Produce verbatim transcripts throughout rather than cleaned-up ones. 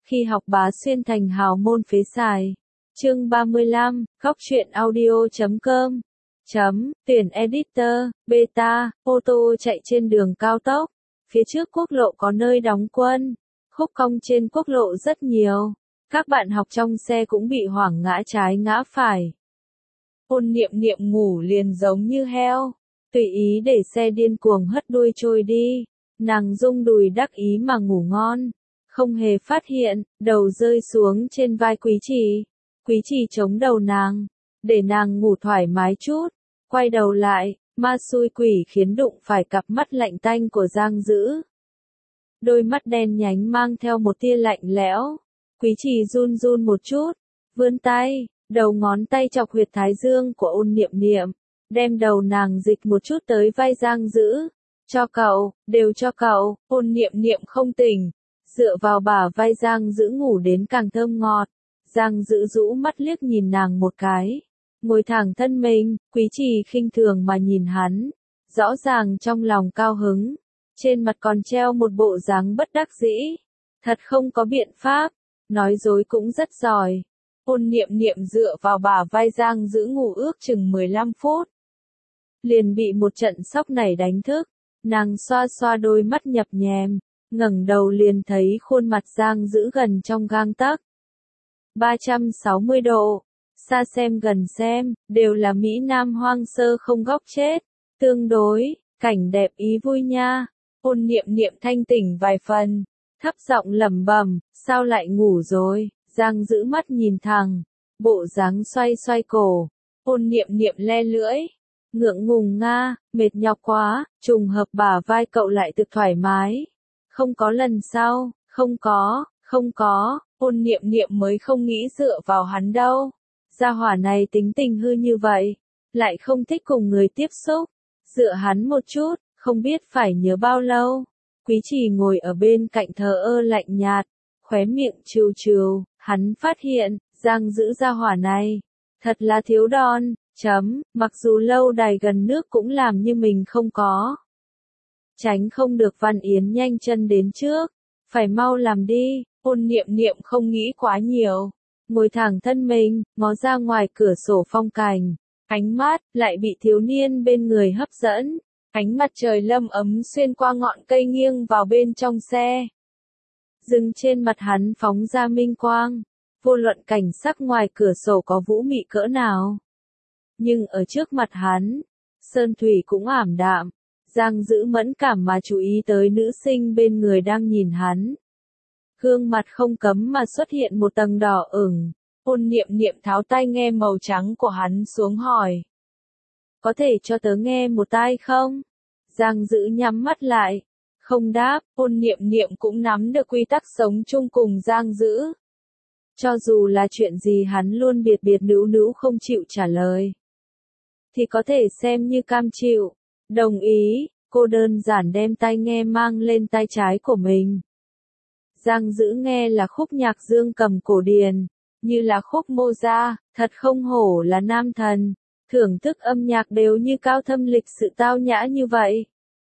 Khi học bá xuyên thành hào môn phế xài. Chương ba mươi lăm, góc truyện audio chấm com. Chấm, tuyển editor, beta, ô tô chạy trên đường cao tốc. Phía trước quốc lộ có nơi đóng quân. Khúc cong trên quốc lộ rất nhiều. Các bạn học trong xe cũng bị hoảng ngã trái ngã phải. Ôn Niệm Niệm ngủ liền giống như heo. Tùy ý để xe điên cuồng hất đuôi trôi đi. Nàng rung đùi đắc ý mà ngủ ngon. Không hề phát hiện, đầu rơi xuống trên vai Quý Trì. Quý Trì chống đầu nàng, để nàng ngủ thoải mái chút. Quay đầu lại, ma xui quỷ khiến đụng phải cặp mắt lạnh tanh của Giang Dữ. Đôi mắt đen nhánh mang theo một tia lạnh lẽo. Quý Trì run run một chút, vươn tay, đầu ngón tay chọc huyệt thái dương của Ôn Niệm Niệm, đem đầu nàng dịch một chút tới vai Giang Dữ. Cho cậu, đều cho cậu. Ôn Niệm Niệm không tỉnh, dựa vào bả vai Giang Dữ ngủ đến càng thơm ngọt. Giang Dữ rũ mắt liếc nhìn nàng một cái, ngồi thẳng thân mình. Quý Trì khinh thường mà nhìn hắn, rõ ràng trong lòng cao hứng, trên mặt còn treo một bộ dáng bất đắc dĩ. Thật không có biện pháp, nói dối cũng rất giỏi. Ôn Niệm Niệm dựa vào bả vai Giang Dữ ngủ ước chừng mười lăm phút. Liền bị một trận sốc nảy đánh thức, nàng xoa xoa đôi mắt nhập nhèm, ngẩng đầu liền thấy khuôn mặt Giang Dữ gần trong gang tấc. ba trăm sáu mươi độ, xa xem gần xem, đều là Mỹ Nam hoang sơ không góc chết. Tương đối, cảnh đẹp ý vui nha. Ôn Niệm Niệm thanh tỉnh vài phần, thấp giọng lẩm bẩm, sao lại ngủ rồi? Giang Dữ mắt nhìn thẳng, bộ dáng xoay xoay cổ. Ôn Niệm Niệm le lưỡi, ngượng ngùng nga, mệt nhọc quá. Trùng hợp bả vai cậu lại thực thoải mái. Không có lần sau, không có, không có. Ôn Niệm Niệm mới không nghĩ dựa vào hắn đâu. Gia hỏa này tính tình hư như vậy, lại không thích cùng người tiếp xúc. Dựa hắn một chút, không biết phải nhớ bao lâu. Quý Trì ngồi ở bên cạnh thờ ơ lạnh nhạt, khóe miệng trừ trừ. Hắn phát hiện, Giang Dữ gia hỏa này, thật là thiếu đòn. Chấm, mặc dù lâu đài gần nước cũng làm như mình không có. Tránh không được Văn Yến nhanh chân đến trước. Phải mau làm đi. Ôn Niệm Niệm không nghĩ quá nhiều, ngồi thẳng thân mình, ngó ra ngoài cửa sổ phong cảnh. Ánh mắt lại bị thiếu niên bên người hấp dẫn. Ánh mặt trời lâm ấm xuyên qua ngọn cây nghiêng vào bên trong xe. Dừng trên mặt hắn phóng ra minh quang. Vô luận cảnh sắc ngoài cửa sổ có vũ mị cỡ nào, nhưng ở trước mặt hắn, sơn thủy cũng ảm đạm. Giang Dữ mẫn cảm mà chú ý tới nữ sinh bên người đang nhìn hắn. Gương mặt không cấm mà xuất hiện một tầng đỏ ửng. Ôn Niệm Niệm tháo tai nghe màu trắng của hắn xuống hỏi, có thể cho tớ nghe một tai không? Giang Dữ nhắm mắt lại, không đáp. Ôn Niệm Niệm cũng nắm được quy tắc sống chung cùng Giang Dữ. Cho dù là chuyện gì hắn luôn biệt biệt nữu nữu không chịu trả lời, thì có thể xem như cam chịu. Đồng ý, cô đơn giản đem tai nghe mang lên tai trái của mình. Giang Dữ nghe là khúc nhạc dương cầm cổ điển, như là khúc Mozart, thật không hổ là nam thần, thưởng thức âm nhạc đều như cao thâm lịch sự tao nhã như vậy.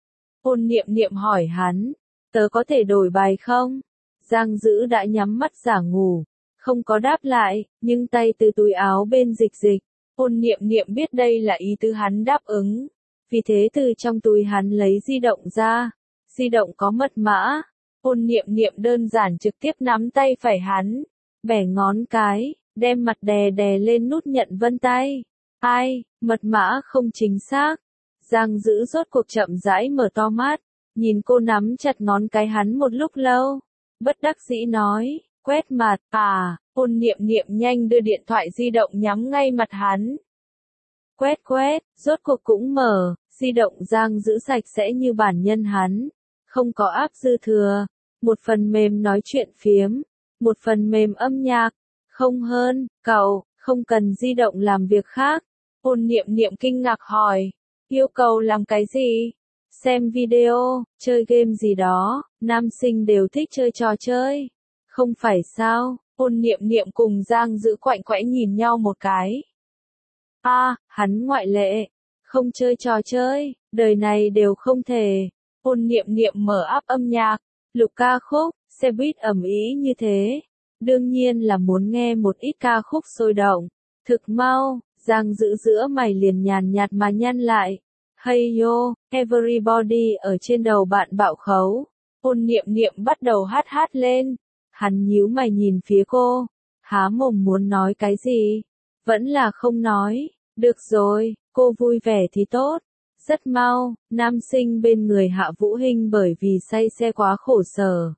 Ôn Niệm Niệm hỏi hắn, tớ có thể đổi bài không? Giang Dữ đã nhắm mắt giả ngủ, không có đáp lại, nhưng tay từ túi áo bên dịch dịch. Ôn Niệm Niệm biết đây là ý tứ hắn đáp ứng, vì thế từ trong túi hắn lấy di động ra. Di động có mật mã. Ôn Niệm Niệm đơn giản trực tiếp nắm tay phải hắn, bẻ ngón cái, đem mặt đè đè lên nút nhận vân tay. Ai, mật mã không chính xác. Giang Dữ rốt cuộc chậm rãi mở to mắt, nhìn cô nắm chặt ngón cái hắn một lúc lâu, bất đắc dĩ nói, quét mặt. À, Ôn Niệm Niệm nhanh đưa điện thoại di động nhắm ngay mặt hắn. Quét quét, rốt cuộc cũng mở. Di động Giang Dữ sạch sẽ như bản nhân hắn, không có áp dư thừa. Một phần mềm nói chuyện phiếm, một phần mềm âm nhạc, không hơn. Cậu, không cần di động làm việc khác. Ôn Niệm Niệm kinh ngạc hỏi, yêu cầu làm cái gì? Xem video, chơi game gì đó, nam sinh đều thích chơi trò chơi. Không phải sao? Ôn Niệm Niệm cùng Giang Dữ quạnh quẽ nhìn nhau một cái. A, à, hắn ngoại lệ, không chơi trò chơi, đời này đều không thể. Ôn Niệm Niệm mở app âm nhạc, lục ca khúc, xe buýt ầm ĩ như thế, đương nhiên là muốn nghe một ít ca khúc sôi động. Thực mau, Giang Dữ giữa mày liền nhàn nhạt mà nhăn lại. Hey yo, everybody ở trên đầu bạn bạo khấu. Ôn Niệm Niệm bắt đầu hát hát lên. Hắn nhíu mày nhìn phía cô, há mồm muốn nói cái gì, vẫn là không nói. Được rồi, cô vui vẻ thì tốt. Rất mau, nam sinh bên người Hạ Vũ Hinh bởi vì say xe quá khổ sở,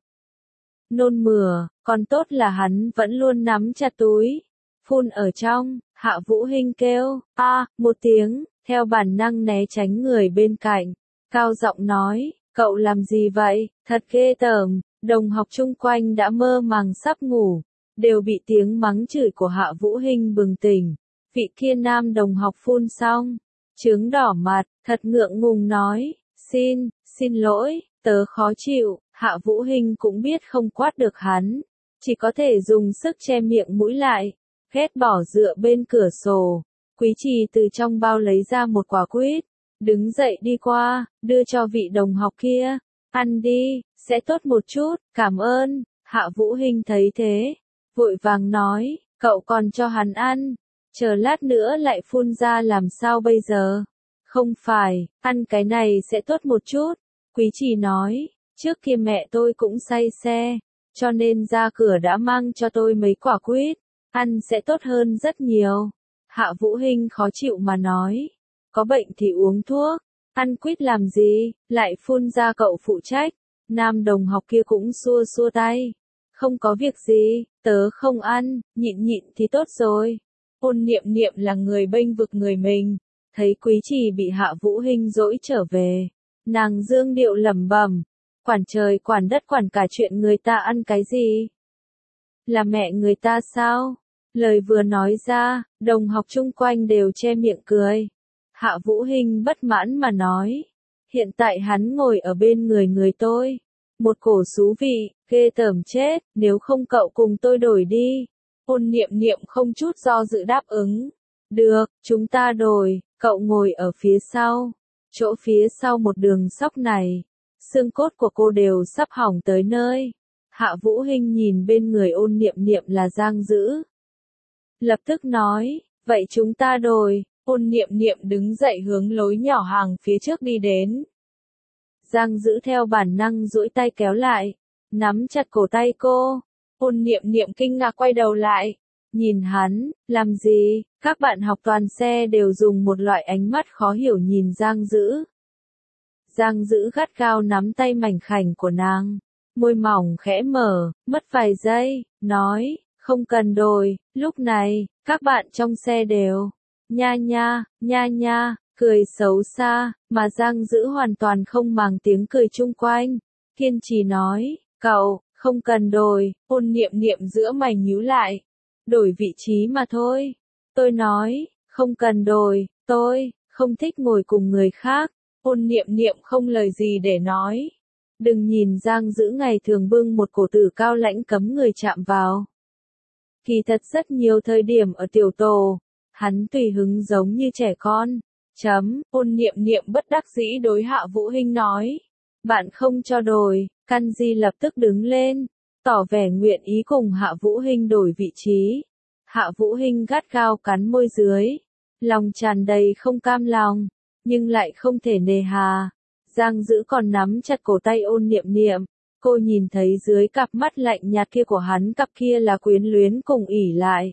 nôn mửa, còn tốt là hắn vẫn luôn nắm chặt túi phun ở trong. Hạ Vũ Hinh kêu a một tiếng, theo bản năng né tránh người bên cạnh, cao giọng nói, cậu làm gì vậy, thật ghê tởm. Đồng học chung quanh đã mơ màng sắp ngủ, đều bị tiếng mắng chửi của Hạ Vũ Hinh bừng tỉnh. Vị kia nam đồng học phun xong, trướng đỏ mặt, thật ngượng ngùng nói, xin, xin lỗi, tớ khó chịu. Hạ Vũ Hinh cũng biết không quát được hắn, chỉ có thể dùng sức che miệng mũi lại, ghét bỏ dựa bên cửa sổ. Quý Trì từ trong bao lấy ra một quả quýt, đứng dậy đi qua, đưa cho vị đồng học kia, ăn đi, sẽ tốt một chút, cảm ơn. Hạ Vũ Hinh thấy thế, vội vàng nói, cậu còn cho hắn ăn, chờ lát nữa lại phun ra làm sao bây giờ? Không phải, ăn cái này sẽ tốt một chút. Quý Trì nói, trước kia mẹ tôi cũng say xe, cho nên ra cửa đã mang cho tôi mấy quả quýt, ăn sẽ tốt hơn rất nhiều. Hạ Vũ Hinh khó chịu mà nói, có bệnh thì uống thuốc, ăn quýt làm gì, lại phun ra cậu phụ trách. Nam đồng học kia cũng xua xua tay, không có việc gì, tớ không ăn, nhịn nhịn thì tốt rồi. Ôn Niệm Niệm là người bênh vực người mình, thấy Quý Trì bị Hạ Vũ Hinh dỗi trở về, nàng dương điệu lẩm bẩm, quản trời quản đất quản cả chuyện người ta ăn cái gì. Là mẹ người ta sao? Lời vừa nói ra, đồng học chung quanh đều che miệng cười. Hạ Vũ Hinh bất mãn mà nói, hiện tại hắn ngồi ở bên người người tôi, một cổ xú vị, ghê tởm chết, nếu không cậu cùng tôi đổi đi. Ôn Niệm Niệm không chút do dự đáp ứng. Được, chúng ta đổi, cậu ngồi ở phía sau. Chỗ phía sau một đường sóc này, xương cốt của cô đều sắp hỏng tới nơi. Hạ Vũ Hinh nhìn bên người Ôn Niệm Niệm là Giang Dữ, lập tức nói, vậy chúng ta đổi. Ôn Niệm Niệm đứng dậy hướng lối nhỏ hàng phía trước đi đến. Giang Dữ theo bản năng duỗi tay kéo lại, nắm chặt cổ tay cô. Ôn Niệm Niệm kinh ngạc quay đầu lại, nhìn hắn, làm gì? Các bạn học toàn xe đều dùng một loại ánh mắt khó hiểu nhìn Giang Dữ. Giang Dữ gắt gao nắm tay mảnh khảnh của nàng, môi mỏng khẽ mở, mất vài giây, nói, không cần đổi. Lúc này, các bạn trong xe đều nha nha, nha nha, cười xấu xa, mà Giang Dữ hoàn toàn không màng tiếng cười chung quanh, kiên trì nói, cậu, không cần đổi. Ôn Niệm Niệm giữa mày nhíu lại, đổi vị trí mà thôi. Tôi nói, không cần đổi, tôi không thích ngồi cùng người khác. Ôn Niệm Niệm không lời gì để nói. Đừng nhìn Giang Dữ ngày thường bưng một cổ tử cao lãnh cấm người chạm vào. Kỳ thật rất nhiều thời điểm ở tiểu tổ, hắn tùy hứng giống như trẻ con. Chấm, Ôn Niệm Niệm bất đắc dĩ đối Hạ Vũ Hinh nói. Bạn không cho đổi, Căn Di lập tức đứng lên, tỏ vẻ nguyện ý cùng Hạ Vũ Hinh đổi vị trí. Hạ Vũ Hinh gắt gao cắn môi dưới, lòng tràn đầy không cam lòng, nhưng lại không thể nề hà. Giang Dữ còn nắm chặt cổ tay Ôn Niệm Niệm, cô nhìn thấy dưới cặp mắt lạnh nhạt kia của hắn cặp kia là quyến luyến cùng ỉ lại.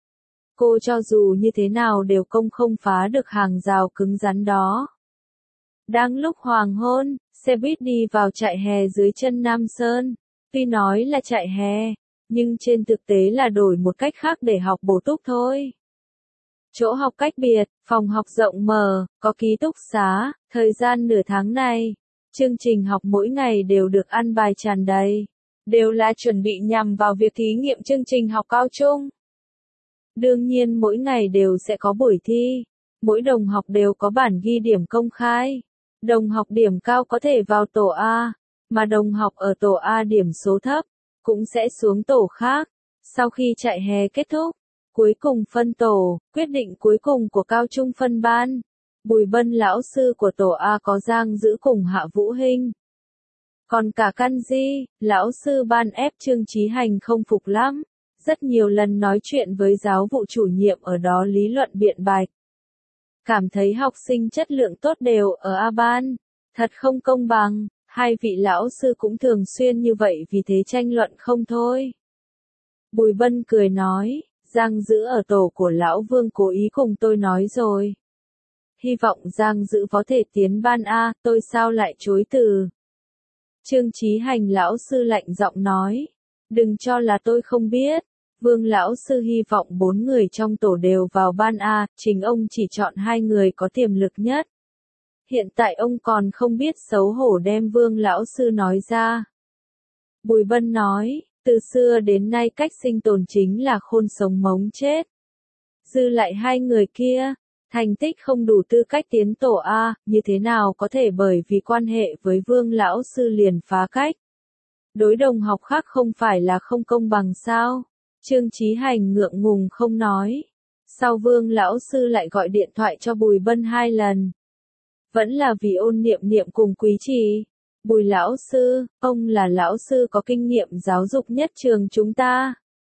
Cô cho dù như thế nào đều công không phá được hàng rào cứng rắn đó. Đang lúc hoàng hôn, xe buýt đi vào trại hè dưới chân Nam Sơn. Tuy nói là trại hè, nhưng trên thực tế là đổi một cách khác để học bổ túc thôi. Chỗ học cách biệt, phòng học rộng mở, có ký túc xá, thời gian nửa tháng này, chương trình học mỗi ngày đều được ăn bài tràn đầy, đều là chuẩn bị nhằm vào việc thí nghiệm chương trình học cao trung. Đương nhiên mỗi ngày đều sẽ có buổi thi, mỗi đồng học đều có bản ghi điểm công khai. Đồng học điểm cao có thể vào tổ A, mà đồng học ở tổ A điểm số thấp, cũng sẽ xuống tổ khác. Sau khi trại hè kết thúc, cuối cùng phân tổ, quyết định cuối cùng của cao trung phân ban. Bùi Bân lão sư của tổ A có Giang Dữ cùng Hạ Vũ Hinh. Còn cả kanji, lão sư ban ép Trương Chí Hành không phục lắm. Rất nhiều lần nói chuyện với giáo vụ chủ nhiệm ở đó lý luận biện bạch. Cảm thấy học sinh chất lượng tốt đều ở A ban. Thật không công bằng, hai vị lão sư cũng thường xuyên như vậy vì thế tranh luận không thôi. Bùi Bân cười nói, Giang Dữ ở tổ của lão Vương cố ý cùng tôi nói rồi. Hy vọng Giang Dữ có thể tiến ban A, tôi sao lại chối từ. Trương Chí Hành lão sư lạnh giọng nói, đừng cho là tôi không biết. Vương lão sư hy vọng bốn người trong tổ đều vào ban A, chính ông chỉ chọn hai người có tiềm lực nhất. Hiện tại ông còn không biết xấu hổ đem Vương lão sư nói ra. Bùi Bân nói, từ xưa đến nay cách sinh tồn chính là khôn sống mống chết. Dư lại hai người kia, thành tích không đủ tư cách tiến tổ A, như thế nào có thể bởi vì quan hệ với Vương lão sư liền phá cách. Đối đồng học khác không phải là không công bằng sao? Trương Chí Hành ngượng ngùng không nói. Sau Vương lão sư lại gọi điện thoại cho Bùi Bân hai lần. Vẫn là vì Ôn Niệm Niệm cùng Quý Trì. Bùi lão sư, ông là lão sư có kinh nghiệm giáo dục nhất trường chúng ta.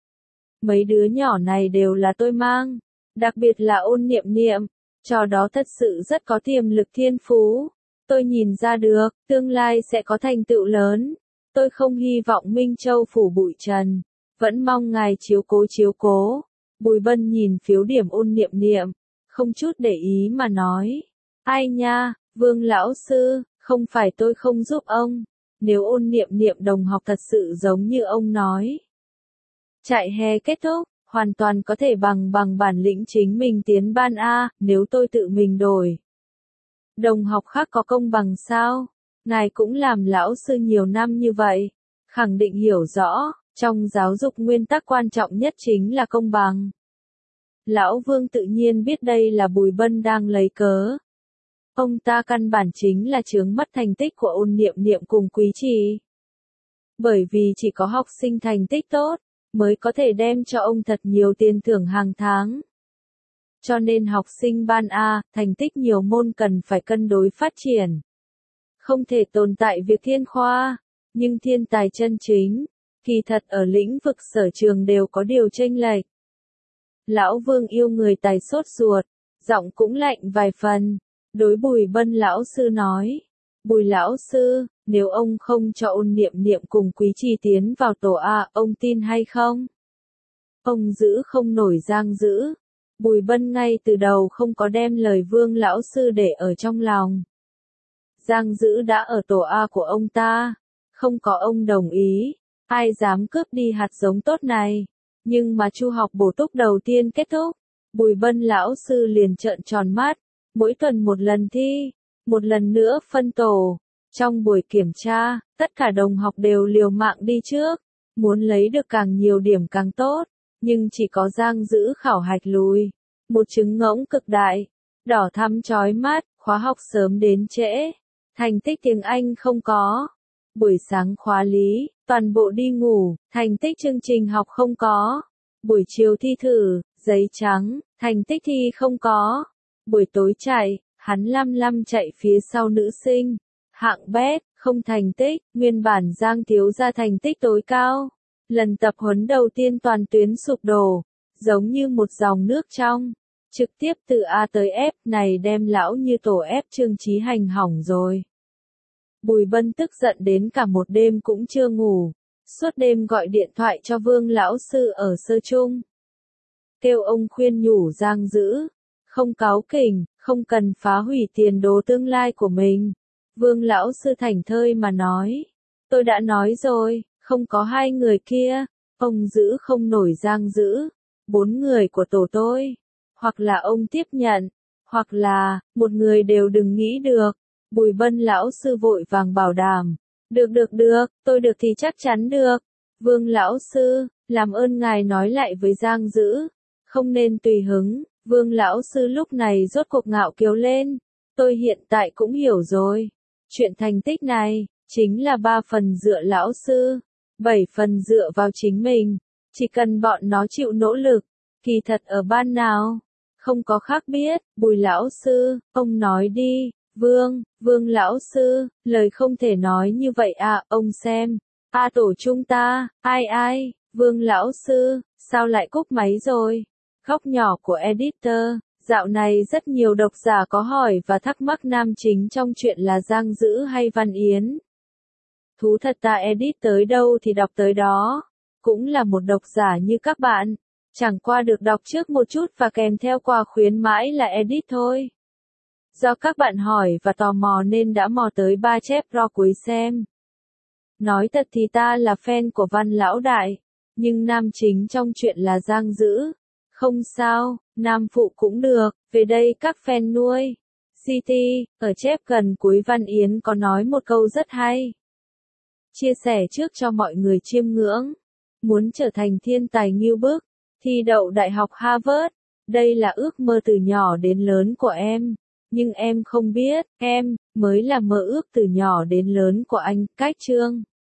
Mấy đứa nhỏ này đều là tôi mang, đặc biệt là Ôn Niệm Niệm, trò đó thật sự rất có tiềm lực thiên phú. Tôi nhìn ra được, tương lai sẽ có thành tựu lớn. Tôi không hy vọng Minh Châu phủ bụi trần, vẫn mong ngài chiếu cố chiếu cố. Bùi Bân nhìn phiếu điểm Ôn Niệm Niệm, không chút để ý mà nói. Ai nha, Vương lão sư, không phải tôi không giúp ông, nếu Ôn Niệm Niệm đồng học thật sự giống như ông nói. Trại hè kết thúc, hoàn toàn có thể bằng bằng bản lĩnh chính mình tiến ban A, nếu tôi tự mình đổi. Đồng học khác có công bằng sao? Ngài cũng làm lão sư nhiều năm như vậy, khẳng định hiểu rõ, trong giáo dục nguyên tắc quan trọng nhất chính là công bằng. Lão Vương tự nhiên biết đây là Bùi Bân đang lấy cớ. Ông ta căn bản chính là chướng mắt thành tích của Ôn Niệm Niệm cùng Quý Trì. Bởi vì chỉ có học sinh thành tích tốt, mới có thể đem cho ông thật nhiều tiền thưởng hàng tháng. Cho nên học sinh ban A, thành tích nhiều môn cần phải cân đối phát triển. Không thể tồn tại việc thiên khoa, nhưng thiên tài chân chính, kỳ thật ở lĩnh vực sở trường đều có điều chênh lệch. Lão Vương yêu người tài sốt ruột, giọng cũng lạnh vài phần. Đối Bùi Bân lão sư nói, Bùi lão sư, nếu ông không cho Ôn Niệm Niệm cùng Quý Trì tiến vào tổ A, ông tin hay không? Ông giữ không nổi Giang Dữ. Bùi Bân ngay từ đầu không có đem lời Vương lão sư để ở trong lòng. Giang Dữ đã ở tổ A của ông ta, không có ông đồng ý, ai dám cướp đi hạt giống tốt này. Nhưng mà chu học bổ túc đầu tiên kết thúc, Bùi Bân lão sư liền trợn tròn mắt. Mỗi tuần một lần thi, một lần nữa phân tổ. Trong buổi kiểm tra, tất cả đồng học đều liều mạng đi trước, muốn lấy được càng nhiều điểm càng tốt, nhưng chỉ có Giang Dữ khảo hạch lùi. Một trứng ngỗng cực đại, đỏ thắm chói mắt, khóa học sớm đến trễ, thành tích tiếng Anh không có. Buổi sáng khóa lý, toàn bộ đi ngủ, thành tích chương trình học không có. Buổi chiều thi thử, giấy trắng, thành tích thi không có. Buổi tối chạy, hắn lăm lăm chạy phía sau nữ sinh. Hạng bét, không thành tích, nguyên bản Giang thiếu gia thành tích tối cao. Lần tập huấn đầu tiên toàn tuyến sụp đổ, giống như một dòng nước trong. Trực tiếp từ A tới F này đem lão như tổ ép Trương Chí Hành hỏng rồi. Bùi Bân tức giận đến cả một đêm cũng chưa ngủ. Suốt đêm gọi điện thoại cho Vương lão sư ở sơ trung. Kêu ông khuyên nhủ Giang Dữ. Không cáu kỉnh, không cần phá hủy tiền đồ tương lai của mình. Vương lão sư thảnh thơi mà nói. Tôi đã nói rồi, không có hai người kia. Ông giữ không nổi Giang Dữ. Bốn người của tổ tôi. Hoặc là ông tiếp nhận, hoặc là, một người đều đừng nghĩ được. Bùi Bân lão sư vội vàng bảo đảm. Được được được, tôi được thì chắc chắn được. Vương lão sư, làm ơn ngài nói lại với Giang Dữ. Không nên tùy hứng. Vương lão sư lúc này rốt cuộc ngạo kiều lên. Tôi hiện tại cũng hiểu rồi. Chuyện thành tích này, chính là ba phần dựa lão sư, bảy phần dựa vào chính mình. Chỉ cần bọn nó chịu nỗ lực, kỳ thật ở ban nào, không có khác biết. Bùi lão sư, ông nói đi. Vương, Vương lão sư, lời không thể nói như vậy à, ông xem. A tổ chúng ta, ai ai, Vương lão sư, sao lại cúp máy rồi? Góc nhỏ của editor, dạo này rất nhiều độc giả có hỏi và thắc mắc nam chính trong chuyện là Giang Dữ hay Văn Yến. Thú thật ta edit tới đâu thì đọc tới đó, cũng là một độc giả như các bạn, chẳng qua được đọc trước một chút và kèm theo quà khuyến mãi là edit thôi. Do các bạn hỏi và tò mò nên đã mò tới ba chép ro cuối xem. Nói thật thì ta là fan của Văn lão đại, nhưng nam chính trong chuyện là Giang Dữ. Không sao, nam phụ cũng được, về đây các fan nuôi. xê tê, ở chép gần cuối Văn Yến có nói một câu rất hay. Chia sẻ trước cho mọi người chiêm ngưỡng. Muốn trở thành thiên tài nghiêu bức, thi đậu Đại học Harvard. Đây là ước mơ từ nhỏ đến lớn của em. Nhưng em không biết, em, mới là mơ ước từ nhỏ đến lớn của anh, cách chương.